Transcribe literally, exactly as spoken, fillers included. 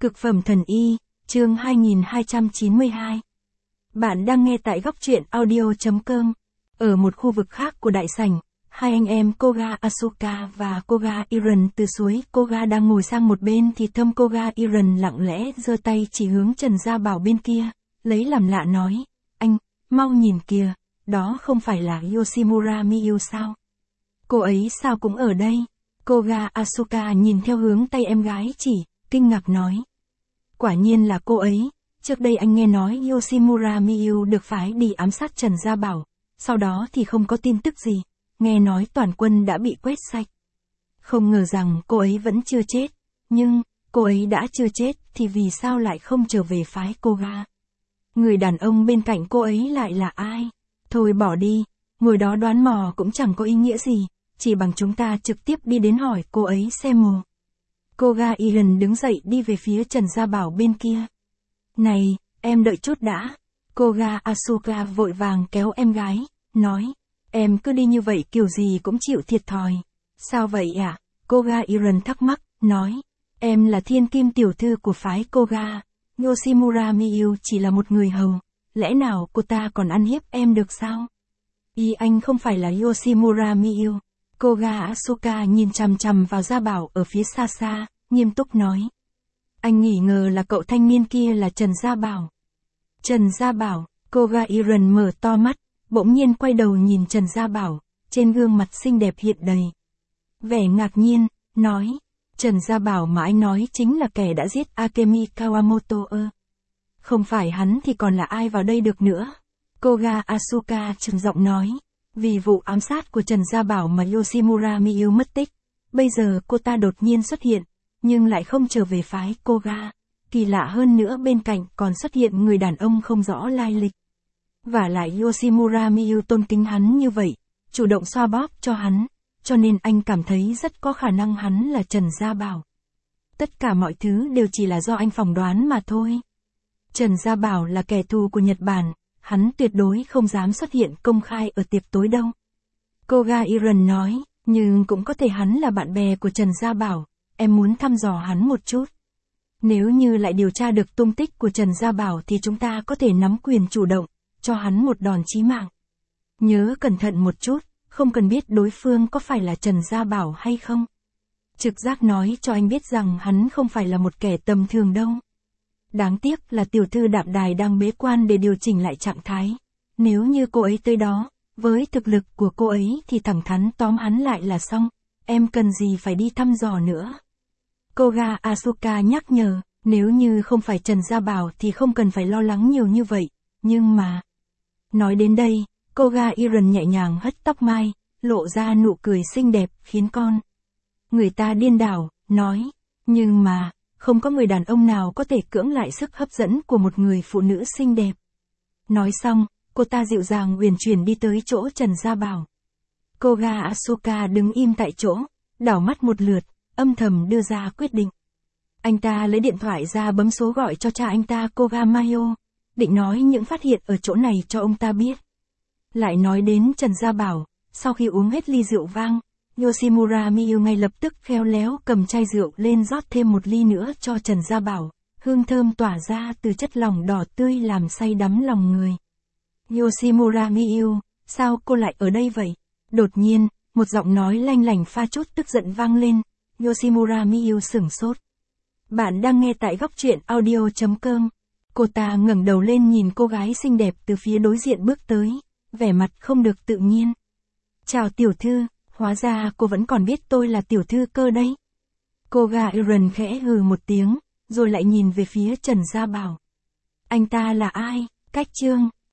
Cực phẩm thần y, chương hai nghìn hai trăm chín mươi hai. Bạn đang nghe tại góc truyện audio.com. Ở một khu vực khác của đại sảnh, hai anh em Koga Asuka và Koga Iron từ suối Koga đang ngồi sang một bên thì thâm Koga Iron lặng lẽ giơ tay chỉ hướng Trần Gia Bảo bên kia, lấy làm lạ nói, anh, mau nhìn kìa, đó không phải là Yoshimura Miyu sao? Cô ấy sao cũng ở đây? Koga Asuka nhìn theo hướng tay em gái chỉ, kinh ngạc nói. Quả nhiên là cô ấy, trước đây anh nghe nói Yoshimura Miyu được phái đi ám sát Trần Gia Bảo, sau đó thì không có tin tức gì, nghe nói toàn quân đã bị quét sạch. Không ngờ rằng cô ấy vẫn chưa chết, nhưng, cô ấy đã chưa chết thì vì sao lại không trở về phái Koga? Người đàn ông bên cạnh cô ấy lại là ai? Thôi bỏ đi, ngồi đó đoán mò cũng chẳng có ý nghĩa gì, chỉ bằng chúng ta trực tiếp đi đến hỏi cô ấy xem mồ. Koga Iron đứng dậy đi về phía Trần Gia Bảo bên kia. Này, em đợi chút đã. Koga Asuka vội vàng kéo em gái, nói. Em cứ đi như vậy kiểu gì cũng chịu thiệt thòi. Sao vậy ạ? À? Koga Iron thắc mắc, nói. Em là thiên kim tiểu thư của phái Koga. Yoshimura Miyu chỉ là một người hầu. Lẽ nào cô ta còn ăn hiếp em được sao? Ý anh không phải là Yoshimura Miyu. Koga Asuka nhìn chằm chằm vào Gia Bảo ở phía xa xa, nghiêm túc nói. Anh nghỉ ngờ là cậu thanh niên kia là Trần Gia Bảo. Trần Gia Bảo, Koga Iron mở to mắt, bỗng nhiên quay đầu nhìn Trần Gia Bảo, trên gương mặt xinh đẹp hiện đầy vẻ ngạc nhiên, nói. Trần Gia Bảo mà anh nói chính là kẻ đã giết Akemi Kawamoto ơ. Không phải hắn thì còn là ai vào đây được nữa. Koga Asuka trầm giọng nói. Vì vụ ám sát của Trần Gia Bảo mà Yoshimura Miyu mất tích, bây giờ cô ta đột nhiên xuất hiện, nhưng lại không trở về phái Koga. Kỳ lạ hơn nữa bên cạnh còn xuất hiện người đàn ông không rõ lai lịch. Và lại Yoshimura Miyu tôn kính hắn như vậy, chủ động xoa bóp cho hắn, cho nên anh cảm thấy rất có khả năng hắn là Trần Gia Bảo. Tất cả mọi thứ đều chỉ là do anh phỏng đoán mà thôi. Trần Gia Bảo là kẻ thù của Nhật Bản. Hắn tuyệt đối không dám xuất hiện công khai ở tiệc tối đâu. Koga Iron nói, nhưng cũng có thể hắn là bạn bè của Trần Gia Bảo, em muốn thăm dò hắn một chút. Nếu như lại điều tra được tung tích của Trần Gia Bảo thì chúng ta có thể nắm quyền chủ động, cho hắn một đòn chí mạng. Nhớ cẩn thận một chút, không cần biết đối phương có phải là Trần Gia Bảo hay không. Trực giác nói cho anh biết rằng hắn không phải là một kẻ tầm thường đâu. Đáng tiếc là tiểu thư Đạm Đài đang bế quan để điều chỉnh lại trạng thái. Nếu như cô ấy tới đó, với thực lực của cô ấy thì thẳng thắn tóm hắn lại là xong. Em cần gì phải đi thăm dò nữa. Koga Asuka nhắc nhở, nếu như không phải Trần Gia Bảo thì không cần phải lo lắng nhiều như vậy. Nhưng mà... Nói đến đây, Koga Iron nhẹ nhàng hất tóc mai, lộ ra nụ cười xinh đẹp khiến con người ta điên đảo, nói. Nhưng mà... Không có người đàn ông nào có thể cưỡng lại sức hấp dẫn của một người phụ nữ xinh đẹp. Nói xong, cô ta dịu dàng uyển chuyển đi tới chỗ Trần Gia Bảo. Koga Asuka đứng im tại chỗ, đảo mắt một lượt, âm thầm đưa ra quyết định. Anh ta lấy điện thoại ra bấm số gọi cho cha anh ta Koga Mayo, định nói những phát hiện ở chỗ này cho ông ta biết. Lại nói đến Trần Gia Bảo, sau khi uống hết ly rượu vang, Yoshimura Miyu ngay lập tức khéo léo cầm chai rượu lên rót thêm một ly nữa cho Trần Gia Bảo, hương thơm tỏa ra từ chất lỏng đỏ tươi làm say đắm lòng người. Yoshimura Miyu, sao cô lại ở đây vậy? Đột nhiên, một giọng nói lanh lảnh pha chút tức giận vang lên, Yoshimura Miyu sửng sốt. Bạn đang nghe tại góc truyện audio.com. Cô ta ngẩng đầu lên nhìn cô gái xinh đẹp từ phía đối diện bước tới, vẻ mặt không được tự nhiên. Chào tiểu thư. Hóa ra cô vẫn còn biết tôi là tiểu thư cơ đấy. Koga Iron khẽ hừ một tiếng, rồi lại nhìn về phía Trần Gia Bảo. Anh ta là ai? Cách chương